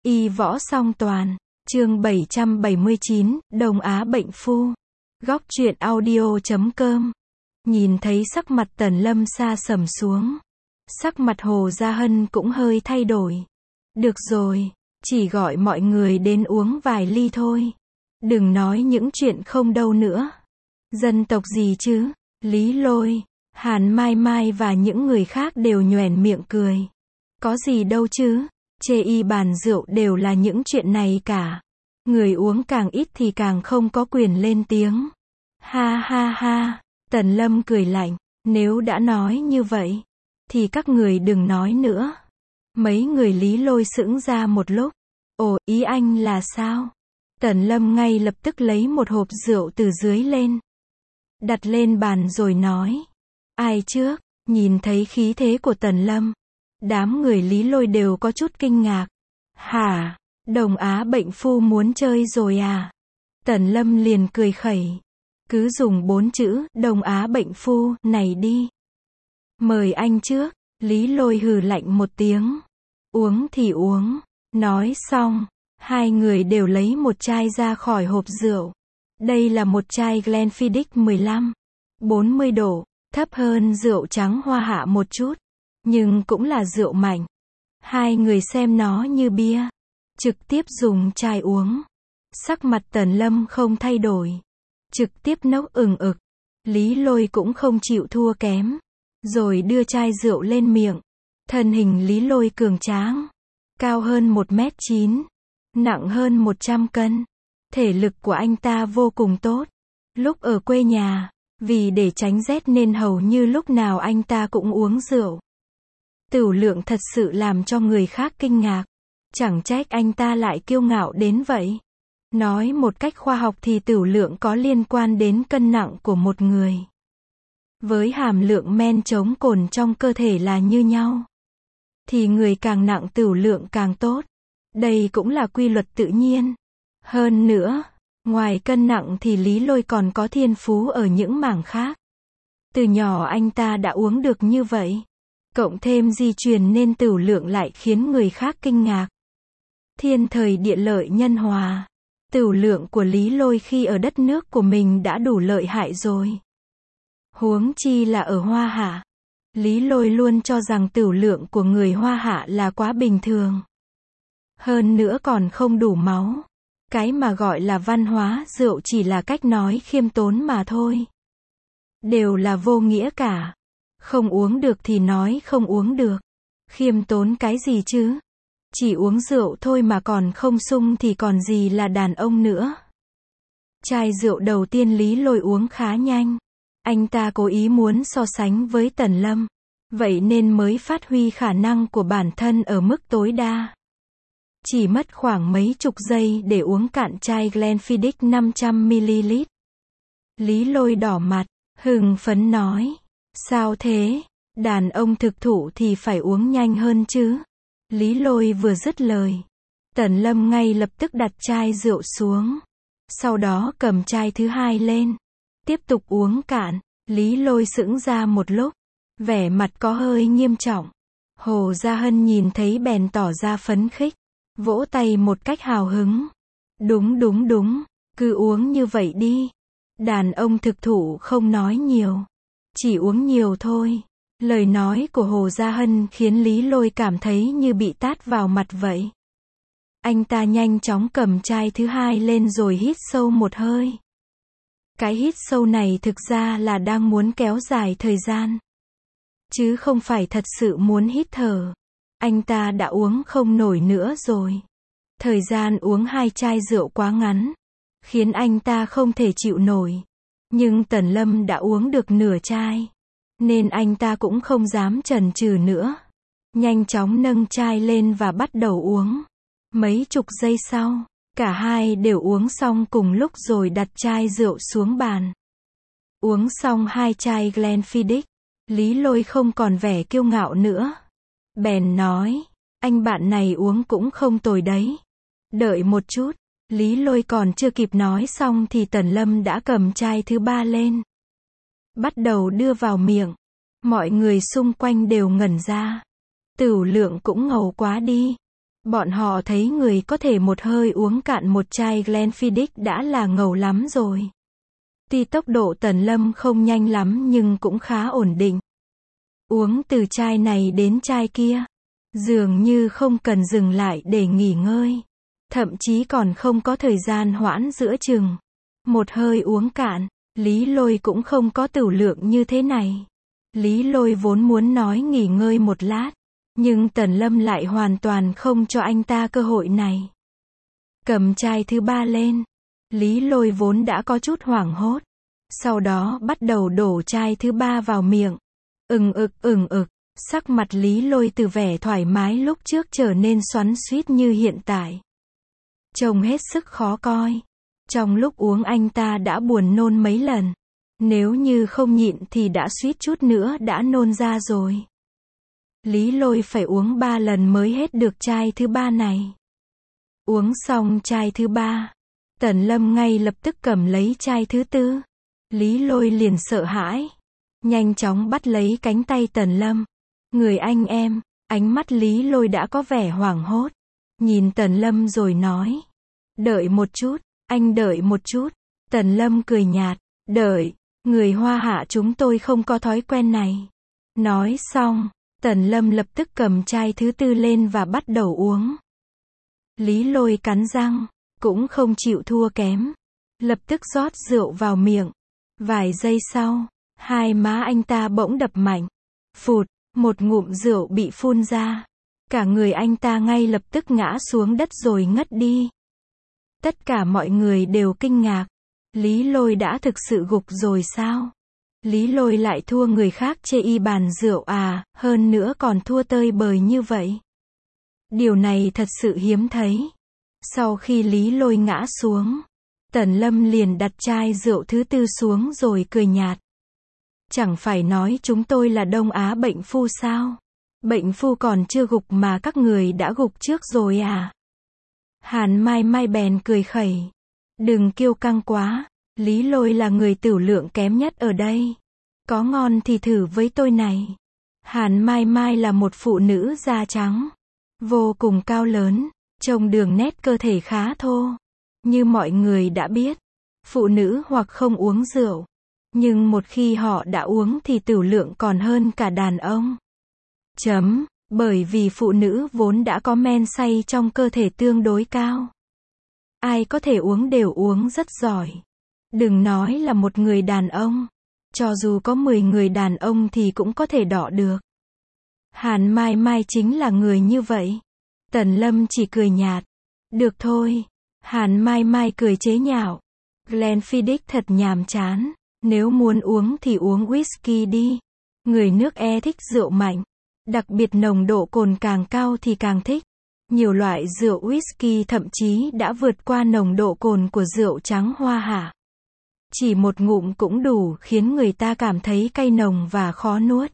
Y võ song toàn, chương 779, Đông Á bệnh phu. Góc truyện audio.com. Nhìn thấy sắc mặt Tần Lâm sa sầm xuống. Sắc mặt Hồ Gia Hân cũng hơi thay đổi. Được rồi, chỉ gọi mọi người đến uống vài ly thôi. Đừng nói những chuyện không đâu nữa. Dân tộc gì chứ? Lý Lôi, Hàn Mai Mai và những người khác đều nhoẻn miệng cười. Có gì đâu chứ? Chê y bàn rượu đều là những chuyện này cả. Người uống càng ít thì càng không có quyền lên tiếng. Ha ha ha, Tần Lâm cười lạnh, nếu đã nói như vậy, thì các người đừng nói nữa. Mấy người Lý Lôi sững ra một lúc. Ồ, ý anh là sao? Tần Lâm ngay lập tức lấy một hộp rượu từ dưới lên. Đặt lên bàn rồi nói. Ai trước? Nhìn thấy khí thế của Tần Lâm. Đám người Lý Lôi đều có chút kinh ngạc. Hả? Đông Á bệnh phu muốn chơi rồi à? Tần Lâm liền cười khẩy. Cứ dùng 4 chữ, Đông Á bệnh phu, này đi. Mời anh trước. Lý Lôi hừ lạnh một tiếng. Uống thì uống. Nói xong, hai người đều lấy một chai ra khỏi hộp rượu. Đây là một chai Glenfiddich 15. 40 độ, thấp hơn rượu trắng Hoa Hạ một chút. Nhưng cũng là rượu mạnh. Hai người xem nó như bia. Trực tiếp dùng chai uống. Sắc mặt Tần Lâm không thay đổi. Trực tiếp nốc ừng ực. Lý Lôi cũng không chịu thua kém. Rồi đưa chai rượu lên miệng. Thân hình Lý Lôi cường tráng. Cao hơn 1m9. Nặng hơn 100 cân. Thể lực của anh ta vô cùng tốt. Lúc ở quê nhà, vì để tránh rét nên hầu như lúc nào anh ta cũng uống rượu. Tửu lượng thật sự làm cho người khác kinh ngạc. Chẳng trách anh ta lại kiêu ngạo đến vậy. Nói một cách khoa học thì tửu lượng có liên quan đến cân nặng của một người. Với hàm lượng men chống cồn trong cơ thể là như nhau. Thì người càng nặng tửu lượng càng tốt. Đây cũng là quy luật tự nhiên. Hơn nữa, ngoài cân nặng thì Lý Lôi còn có thiên phú ở những mảng khác. Từ nhỏ anh ta đã uống được như vậy. Cộng thêm di truyền nên tửu lượng lại khiến người khác kinh ngạc. Thiên thời địa lợi nhân hòa. Tửu lượng của Lý Lôi khi ở đất nước của mình đã đủ lợi hại rồi. Huống chi là ở Hoa Hạ. Lý Lôi luôn cho rằng tửu lượng của người Hoa Hạ là quá bình thường. Hơn nữa còn không đủ máu. Cái mà gọi là văn hóa rượu chỉ là cách nói khiêm tốn mà thôi. Đều là vô nghĩa cả. Không uống được thì nói không uống được. Khiêm tốn cái gì chứ? Chỉ uống rượu thôi mà còn không sung thì còn gì là đàn ông nữa. Chai rượu đầu tiên Lý Lôi uống khá nhanh. Anh ta cố ý muốn so sánh với Tần Lâm. Vậy nên mới phát huy khả năng của bản thân ở mức tối đa. Chỉ mất khoảng mấy chục giây để uống cạn chai Glenfiddich 500ml. Lý Lôi đỏ mặt, hưng phấn nói. Sao thế? Đàn ông thực thụ thì phải uống nhanh hơn chứ. Lý Lôi vừa dứt lời. Tần Lâm ngay lập tức đặt chai rượu xuống. Sau đó cầm chai thứ hai lên. Tiếp tục uống cạn. Lý Lôi sững ra một lúc. Vẻ mặt có hơi nghiêm trọng. Hồ Gia Hân nhìn thấy bèn tỏ ra phấn khích. Vỗ tay một cách hào hứng. Đúng đúng đúng. Cứ uống như vậy đi. Đàn ông thực thụ không nói nhiều. Chỉ uống nhiều thôi. Lời nói của Hồ Gia Hân khiến Lý Lôi cảm thấy như bị tát vào mặt vậy. Anh ta nhanh chóng cầm chai thứ hai lên rồi hít sâu một hơi. Cái hít sâu này thực ra là đang muốn kéo dài thời gian. Chứ không phải thật sự muốn hít thở. Anh ta đã uống không nổi nữa rồi. Thời gian uống 2 chai rượu quá ngắn. Khiến anh ta không thể chịu nổi. Nhưng Tần Lâm đã uống được nửa chai. Nên anh ta cũng không dám chần chừ nữa. Nhanh chóng nâng chai lên và bắt đầu uống. Mấy chục giây sau, cả hai đều uống xong cùng lúc rồi đặt chai rượu xuống bàn. Uống xong 2 chai Glenfiddich, Lý Lôi không còn vẻ kiêu ngạo nữa. Bèn nói, anh bạn này uống cũng không tồi đấy. Đợi một chút, Lý Lôi còn chưa kịp nói xong thì Tần Lâm đã cầm chai thứ 3 lên. Bắt đầu đưa vào miệng. Mọi người xung quanh đều ngẩn ra. Tửu lượng cũng ngầu quá đi. Bọn họ thấy người có thể một hơi uống cạn một chai Glenfiddich đã là ngầu lắm rồi. Tuy tốc độ Tần Lâm không nhanh lắm nhưng cũng khá ổn định. Uống từ chai này đến chai kia, dường như không cần dừng lại để nghỉ ngơi. Thậm chí còn không có thời gian hoãn giữa chừng. Một hơi uống cạn, Lý Lôi cũng không có tửu lượng như thế này. Lý Lôi vốn muốn nói nghỉ ngơi một lát, nhưng Tần Lâm lại hoàn toàn không cho anh ta cơ hội này. Cầm chai thứ 3 lên, Lý Lôi vốn đã có chút hoảng hốt. Sau đó bắt đầu đổ chai thứ 3 vào miệng. Ừng ực, sắc mặt Lý Lôi từ vẻ thoải mái lúc trước trở nên xoắn xuýt như hiện tại. Trông hết sức khó coi. Trong lúc uống anh ta đã buồn nôn mấy lần. Nếu như không nhịn thì đã suýt chút nữa đã nôn ra rồi. Lý Lôi phải uống 3 lần mới hết được chai thứ 3 này. Uống xong chai thứ 3, Tần Lâm ngay lập tức cầm lấy chai thứ 4. Lý Lôi liền sợ hãi, nhanh chóng bắt lấy cánh tay Tần Lâm. Người anh em, ánh mắt Lý Lôi đã có vẻ hoảng hốt. Nhìn Tần Lâm rồi nói. Đợi một chút, anh đợi một chút. Tần Lâm cười nhạt. Đợi, người Hoa Hạ chúng tôi không có thói quen này. Nói xong, Tần Lâm lập tức cầm chai thứ 4 lên và bắt đầu uống. Lý Lôi cắn răng, cũng không chịu thua kém. Lập tức rót rượu vào miệng. Vài giây sau, hai má anh ta bỗng đập mạnh. Phụt, một ngụm rượu bị phun ra. Cả người anh ta ngay lập tức ngã xuống đất rồi ngất đi. Tất cả mọi người đều kinh ngạc. Lý Lôi đã thực sự gục rồi sao? Lý Lôi lại thua người khác chê y bàn rượu à, hơn nữa còn thua tơi bời như vậy. Điều này thật sự hiếm thấy. Sau khi Lý Lôi ngã xuống, Tần Lâm liền đặt chai rượu thứ 4 xuống rồi cười nhạt. Chẳng phải nói chúng tôi là Đông Á bệnh phu sao? Bệnh phu còn chưa gục mà các người đã gục trước rồi à? Hàn Mai Mai bèn cười khẩy. Đừng kiêu căng quá, Lý Lôi là người tửu lượng kém nhất ở đây. Có ngon thì thử với tôi này. Hàn Mai Mai là một phụ nữ da trắng, vô cùng cao lớn, trông đường nét cơ thể khá thô. Như mọi người đã biết, phụ nữ hoặc không uống rượu, nhưng một khi họ đã uống thì tửu lượng còn hơn cả đàn ông. Bởi vì phụ nữ vốn đã có men say trong cơ thể tương đối cao. Ai có thể uống đều uống rất giỏi. Đừng nói là một người đàn ông. Cho dù có 10 người đàn ông thì cũng có thể đọ được. Hàn Mai Mai chính là người như vậy. Tần Lâm chỉ cười nhạt. Được thôi. Hàn Mai Mai cười chế nhạo. Glenfiddich thật nhàm chán. Nếu muốn uống thì uống whisky đi. Người nước E thích rượu mạnh. Đặc biệt nồng độ cồn càng cao thì càng thích. Nhiều loại rượu whisky thậm chí đã vượt qua nồng độ cồn của rượu trắng Hoa Hạ. Chỉ một ngụm cũng đủ khiến người ta cảm thấy cay nồng và khó nuốt.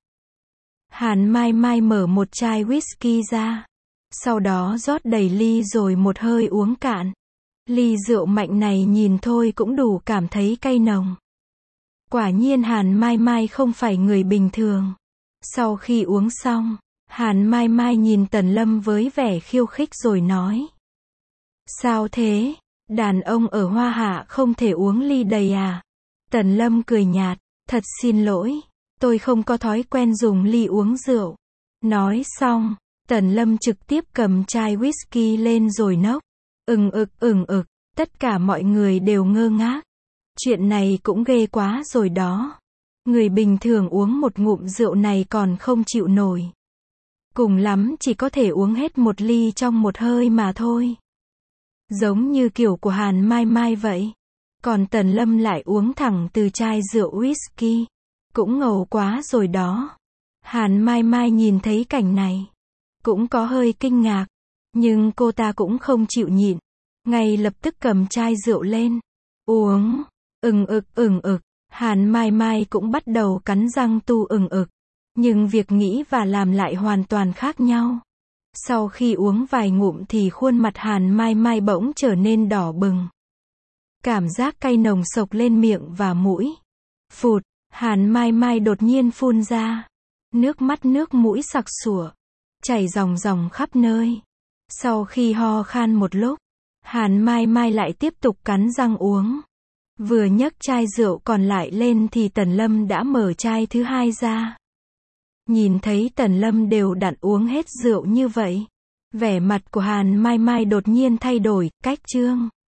Hàn Mai Mai mở một chai whisky ra. Sau đó rót đầy ly rồi một hơi uống cạn. Ly rượu mạnh này nhìn thôi cũng đủ cảm thấy cay nồng. Quả nhiên Hàn Mai Mai không phải người bình thường. Sau khi uống xong, Hàn Mai Mai nhìn Tần Lâm với vẻ khiêu khích rồi nói. Sao thế? Đàn ông ở Hoa Hạ không thể uống ly đầy à? Tần Lâm cười nhạt. Thật xin lỗi, tôi không có thói quen dùng ly uống rượu. Nói xong, Tần Lâm trực tiếp cầm chai whisky lên rồi nốc. Ừng ực, tất cả mọi người đều ngơ ngác. Chuyện này cũng ghê quá rồi đó. Người bình thường uống một ngụm rượu này còn không chịu nổi. Cùng lắm chỉ có thể uống hết một ly trong một hơi mà thôi. Giống như kiểu của Hàn Mai Mai vậy. Còn Tần Lâm lại uống thẳng từ chai rượu whisky. Cũng ngầu quá rồi đó. Hàn Mai Mai nhìn thấy cảnh này, cũng có hơi kinh ngạc. Nhưng cô ta cũng không chịu nhịn. Ngay lập tức cầm chai rượu lên. Uống. Ừng ực. Hàn Mai Mai cũng bắt đầu cắn răng tu ừng ực. Nhưng việc nghĩ và làm lại hoàn toàn khác nhau. Sau khi uống vài ngụm thì khuôn mặt Hàn Mai Mai bỗng trở nên đỏ bừng. Cảm giác cay nồng xộc lên miệng và mũi. Phụt, Hàn Mai Mai đột nhiên phun ra. Nước mắt nước mũi sặc sụa, chảy ròng ròng khắp nơi. Sau khi ho khan một lúc, Hàn Mai Mai lại tiếp tục cắn răng uống. Vừa nhấc chai rượu còn lại lên thì Tần Lâm đã mở chai thứ hai ra. Nhìn thấy Tần Lâm đều đặn uống hết rượu như vậy, vẻ mặt của Hàn Mai Mai đột nhiên thay đổi, cách trương.